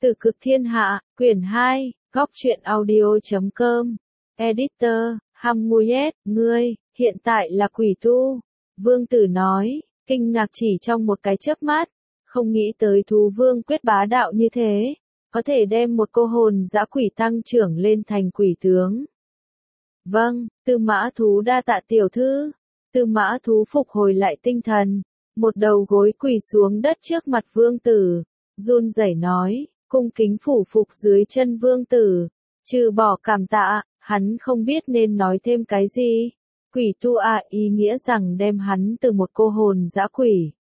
Từ cực thiên hạ, quyển 2, góc truyện audio.com. Editor, Hamuyet, ngươi, hiện tại là quỷ tu. Vương Tử nói, kinh ngạc chỉ trong một cái chớp mắt. Không nghĩ tới thú vương quyết bá đạo như thế. Có thể đem một cô hồn dã quỷ tăng trưởng lên thành quỷ tướng. Vâng, Tư Mã Thú đa tạ tiểu thư. Tư Mã Thú phục hồi lại tinh thần. Một đầu gối quỳ xuống đất trước mặt Vương Tử. Run rẩy nói, cung kính phủ phục dưới chân Vương Tử. Trừ bỏ cảm tạ, hắn không biết nên nói thêm cái gì. Quỷ tu ý nghĩa rằng đem hắn từ một cô hồn dã quỷ.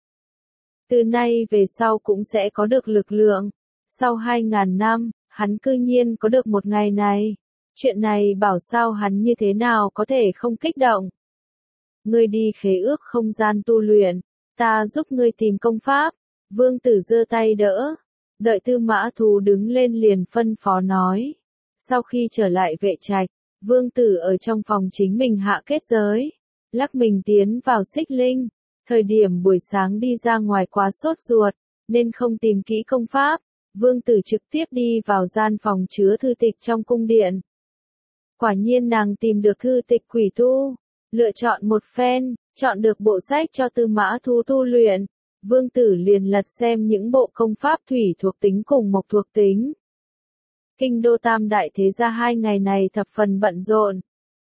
Từ nay về sau cũng sẽ có được lực lượng. Sau 2000 năm, hắn cư nhiên có được một ngày này. Chuyện này bảo sao hắn như thế nào có thể không kích động. Ngươi đi khế ước không gian tu luyện, ta giúp ngươi tìm công pháp. Vương Tử giơ tay đỡ. Đợi Tư Mã Thú đứng lên liền phân phó nói. Sau khi trở lại vệ trạch, Vương Tử ở trong phòng chính mình hạ kết giới. Lắc mình tiến vào xích linh. Thời điểm buổi sáng đi ra ngoài quá sốt ruột, nên không tìm kỹ công pháp. Vương Tử trực tiếp đi vào gian phòng chứa thư tịch trong cung điện. Quả nhiên nàng tìm được thư tịch quỷ tu. Lựa chọn một phen, chọn được bộ sách cho Tư Mã Thú tu luyện. Vương Tử liền lật xem những bộ công pháp thủy thuộc tính cùng mộc thuộc tính. Kinh đô Tam Đại Thế Gia 2 ngày này thập phần bận rộn.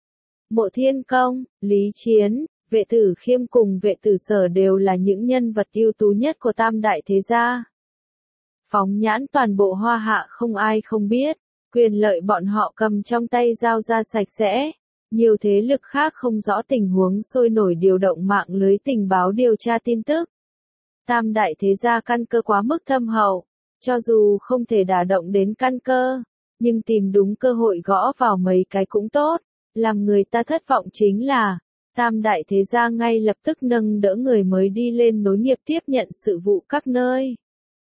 Mộ Thiên Công, Lý Chiến, Vệ Tử Khiêm cùng Vệ Tử Sở đều là những nhân vật ưu tú nhất của Tam Đại Thế Gia. Phóng nhãn toàn bộ Hoa Hạ không ai không biết, quyền lợi bọn họ cầm trong tay giao ra sạch sẽ. Nhiều thế lực khác không rõ tình huống sôi nổi điều động mạng lưới tình báo điều tra tin tức. Tam Đại Thế Gia căn cơ quá mức thâm hậu, cho dù không thể đả động đến căn cơ, nhưng tìm đúng cơ hội gõ vào mấy cái cũng tốt. Làm người ta thất vọng chính là, Tam Đại Thế Gia ngay lập tức nâng đỡ người mới đi lên nối nghiệp tiếp nhận sự vụ các nơi.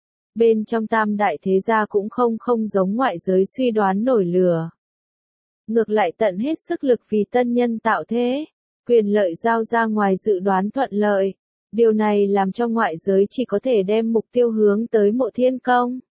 Bên trong Tam Đại Thế Gia cũng không giống ngoại giới suy đoán nổi lửa. Ngược lại tận hết sức lực vì tân nhân tạo thế, quyền lợi giao ra ngoài dự đoán thuận lợi. Điều này làm cho ngoại giới chỉ có thể đem mục tiêu hướng tới Mộ Thiên Công.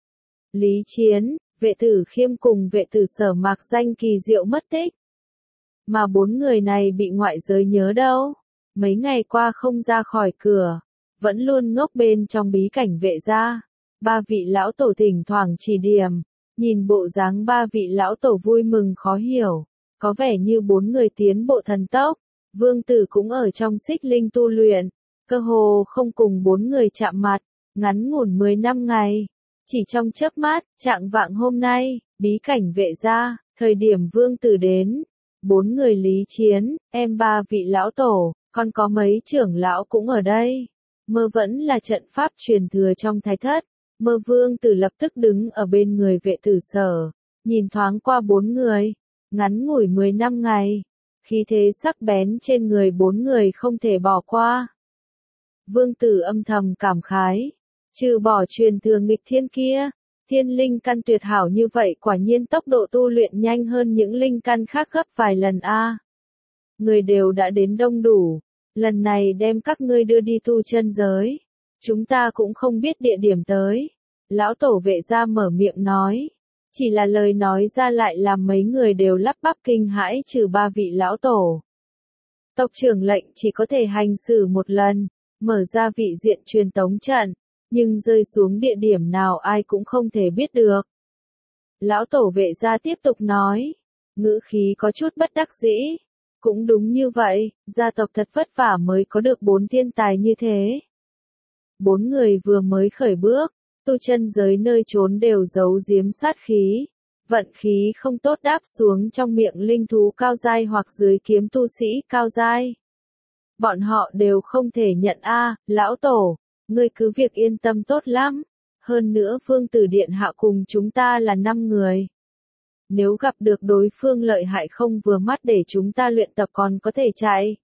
Lý Chiến, Vệ Tử Khiêm cùng Vệ Tử Sở mạc danh kỳ diệu mất tích. Mà 4 người này bị ngoại giới nhớ đâu. Mấy ngày qua không ra khỏi cửa, vẫn luôn ngốc bên trong bí cảnh Vệ gia. 3 vị lão tổ thỉnh thoảng chỉ điểm, nhìn bộ dáng 3 vị lão tổ vui mừng khó hiểu, có vẻ như 4 người tiến bộ thần tốc. Vương Tử cũng ở trong xích linh tu luyện, cơ hồ không cùng 4 người chạm mặt, ngắn ngủn 10 năm ngày. Chỉ trong chớp mắt, trạng vạng hôm nay, bí cảnh Vệ gia, thời điểm Vương Tử đến, 4 người Lý Chiến, em 3 vị lão tổ, còn có mấy trưởng lão cũng ở đây. Mơ vẫn là trận pháp truyền thừa trong thái thất. Mơ Vương Tử lập tức đứng ở bên người Vệ Tử Sở, nhìn thoáng qua 4 người, ngắn ngủi 10 năm ngày, khí thế sắc bén trên người 4 người không thể bỏ qua. Vương Tử âm thầm cảm khái, trừ bỏ truyền thừa nghịch thiên kia, thiên linh căn tuyệt hảo như vậy quả nhiên tốc độ tu luyện nhanh hơn những linh căn khác gấp vài lần a. Người đều đã đến đông đủ, lần này đem các ngươi đưa đi tu chân giới. Chúng ta cũng không biết địa điểm tới. Lão tổ Vệ gia mở miệng nói. Chỉ là lời nói ra lại làm mấy người đều lắp bắp kinh hãi trừ 3 vị lão tổ. Tộc trưởng lệnh chỉ có thể hành xử một lần, mở ra vị diện truyền tống trận, nhưng rơi xuống địa điểm nào ai cũng không thể biết được. Lão tổ Vệ gia tiếp tục nói, ngữ khí có chút bất đắc dĩ. Cũng đúng như vậy, gia tộc thật vất vả mới có được 4 thiên tài như thế. 4 người vừa mới khởi bước, tu chân giới nơi trốn đều giấu giếm sát khí, vận khí không tốt đáp xuống trong miệng linh thú cao giai hoặc dưới kiếm tu sĩ cao giai. Bọn họ đều không thể nhận lão tổ, ngươi cứ việc yên tâm tốt lắm, hơn nữa Vương Tử Điện hạ cùng chúng ta là 5 người. Nếu gặp được đối phương lợi hại không vừa mắt để chúng ta luyện tập còn có thể chạy.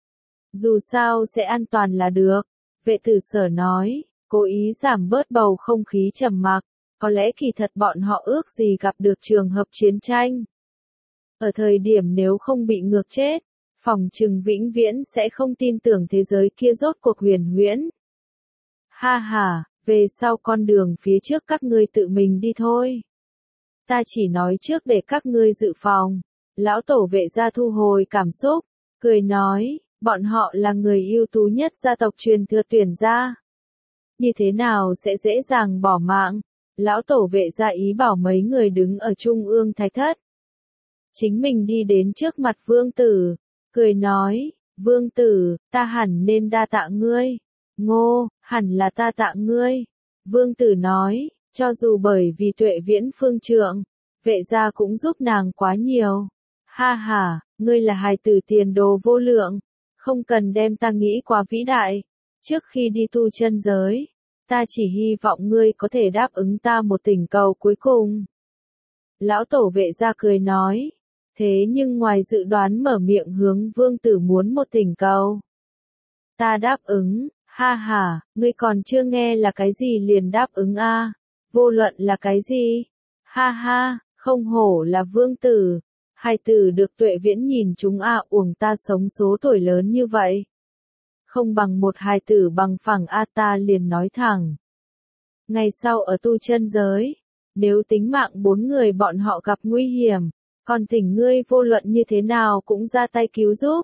Dù sao sẽ an toàn là được. Vệ Tử Sở nói, cố ý giảm bớt bầu không khí trầm mặc, có lẽ kỳ thật bọn họ ước gì gặp được trường hợp chiến tranh. Ở thời điểm nếu không bị ngược chết, phỏng chừng vĩnh viễn sẽ không tin tưởng thế giới kia rốt cuộc huyền huyễn. Ha ha, về sau con đường phía trước các ngươi tự mình đi thôi. Ta chỉ nói trước để các ngươi dự phòng. Lão tổ vệ gia thu hồi cảm xúc, cười nói, bọn họ là người ưu tú nhất gia tộc truyền thừa Tuyển gia. Như thế nào sẽ dễ dàng bỏ mạng? Lão tổ vệ gia ý bảo mấy người đứng ở trung ương thạch thất. Chính mình đi đến trước mặt vương tử, cười nói, vương tử, ta hẳn nên đa tạ ngươi. Ngô, hẳn là ta tạ ngươi. Vương tử nói, cho dù bởi vì Tuệ Viễn phương trượng, vệ gia cũng giúp nàng quá nhiều. Ha ha, ngươi là hài tử tiền đồ vô lượng, không cần đem ta nghĩ quá vĩ đại. Trước khi đi tu chân giới, ta chỉ hy vọng ngươi có thể đáp ứng ta một thỉnh cầu cuối cùng. Lão tổ vệ gia cười nói, thế nhưng ngoài dự đoán mở miệng hướng vương tử muốn một thỉnh cầu. Ta đáp ứng, ha ha, ngươi còn chưa nghe là cái gì liền đáp ứng a? Vô luận là cái gì? Ha ha, không hổ là vương tử. Hài tử được Tuệ Viễn nhìn chúng uổng ta sống số tuổi lớn như vậy. Không bằng một hài tử bằng phẳng ta liền nói thẳng. Ngày sau ở tu chân giới, nếu tính mạng 4 người bọn họ gặp nguy hiểm, còn thỉnh ngươi vô luận như thế nào cũng ra tay cứu giúp.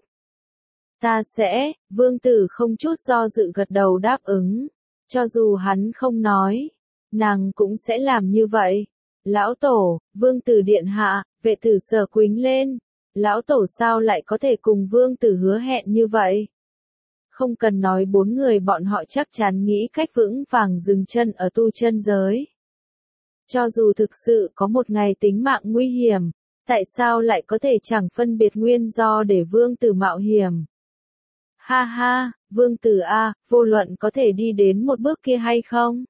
Ta sẽ, vương tử không chút do dự gật đầu đáp ứng. Cho dù hắn không nói, nàng cũng sẽ làm như vậy. Lão tổ, vương tử điện hạ, vệ tử Sở quính lên. Lão tổ sao lại có thể cùng vương tử hứa hẹn như vậy? Không cần nói 4 người bọn họ chắc chắn nghĩ cách vững vàng dừng chân ở tu chân giới. Cho dù thực sự có một ngày tính mạng nguy hiểm, tại sao lại có thể chẳng phân biệt nguyên do để vương tử mạo hiểm? Ha ha, vương tử vô luận có thể đi đến một bước kia hay không?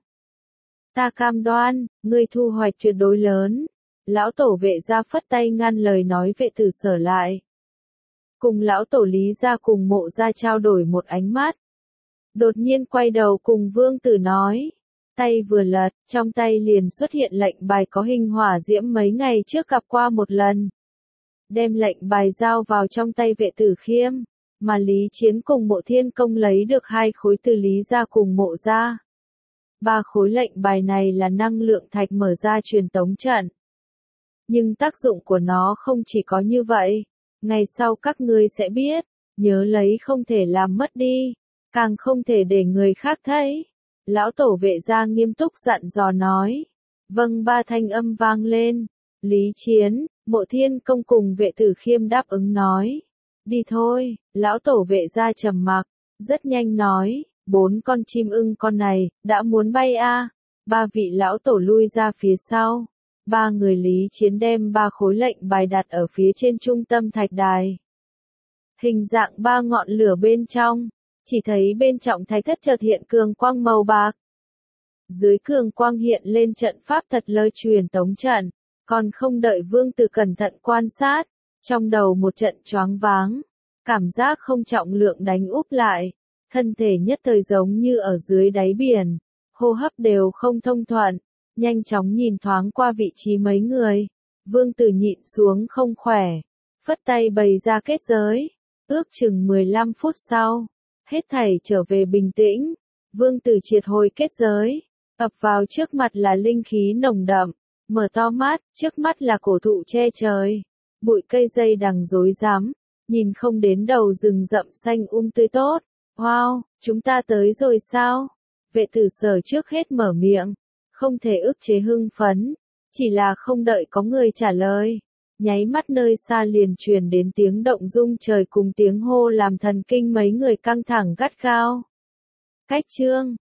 Ta cam đoan, ngươi thu hoạch tuyệt đối lớn. Lão tổ vệ gia phất tay ngăn lời nói vệ tử Sở lại. Cùng lão tổ Lý gia cùng Mộ gia trao đổi một ánh mắt. Đột nhiên quay đầu cùng vương tử nói. Tay vừa lật, trong tay liền xuất hiện lệnh bài có hình hỏa diễm mấy ngày trước gặp qua một lần. Đem lệnh bài giao vào trong tay vệ tử Khiêm, mà Lý Chiến cùng Mộ Thiên Công lấy được 2 khối từ Lý gia cùng Mộ gia. 3 khối lệnh bài này là năng lượng thạch mở ra truyền tống trận. Nhưng tác dụng của nó không chỉ có như vậy. Ngày sau các ngươi sẽ biết, nhớ lấy không thể làm mất đi, càng không thể để người khác thấy. Lão tổ vệ gia nghiêm túc dặn dò nói. Vâng, 3 thanh âm vang lên. Lý Chiến, Mộ Thiên Công cùng vệ tử Khiêm đáp ứng nói. Đi thôi, lão tổ vệ gia trầm mặc, rất nhanh nói. 4 con chim ưng con này, đã muốn bay 3 vị lão tổ lui ra phía sau. 3 người Lý Chiến đem 3 khối lệnh bài đặt ở phía trên trung tâm thạch đài. Hình dạng 3 ngọn lửa bên trong, chỉ thấy bên trong thạch thất chợt hiện cường quang màu bạc. Dưới cường quang hiện lên trận pháp thật lơ truyền tống trận, còn không đợi vương tử cẩn thận quan sát, trong đầu một trận choáng váng, cảm giác không trọng lượng đánh úp lại, thân thể nhất thời giống như ở dưới đáy biển, hô hấp đều không thông thuận. Nhanh chóng nhìn thoáng qua vị trí mấy người, vương tử nhịn xuống không khỏe, phất tay bày ra kết giới, ước chừng 15 phút sau, hết thảy trở về bình tĩnh, vương tử triệt hồi kết giới, ập vào trước mặt là linh khí nồng đậm, mở to mắt, trước mắt là cổ thụ che trời, bụi cây dây đằng rối rắm, nhìn không đến đầu rừng rậm xanh tươi tốt, wow, chúng ta tới rồi sao? Vệ tử Sở trước hết mở miệng. Không thể ức chế hưng phấn, chỉ là không đợi có người trả lời. Nháy mắt nơi xa liền truyền đến tiếng động rung trời cùng tiếng hô làm thần kinh mấy người căng thẳng gắt gao. Cách chương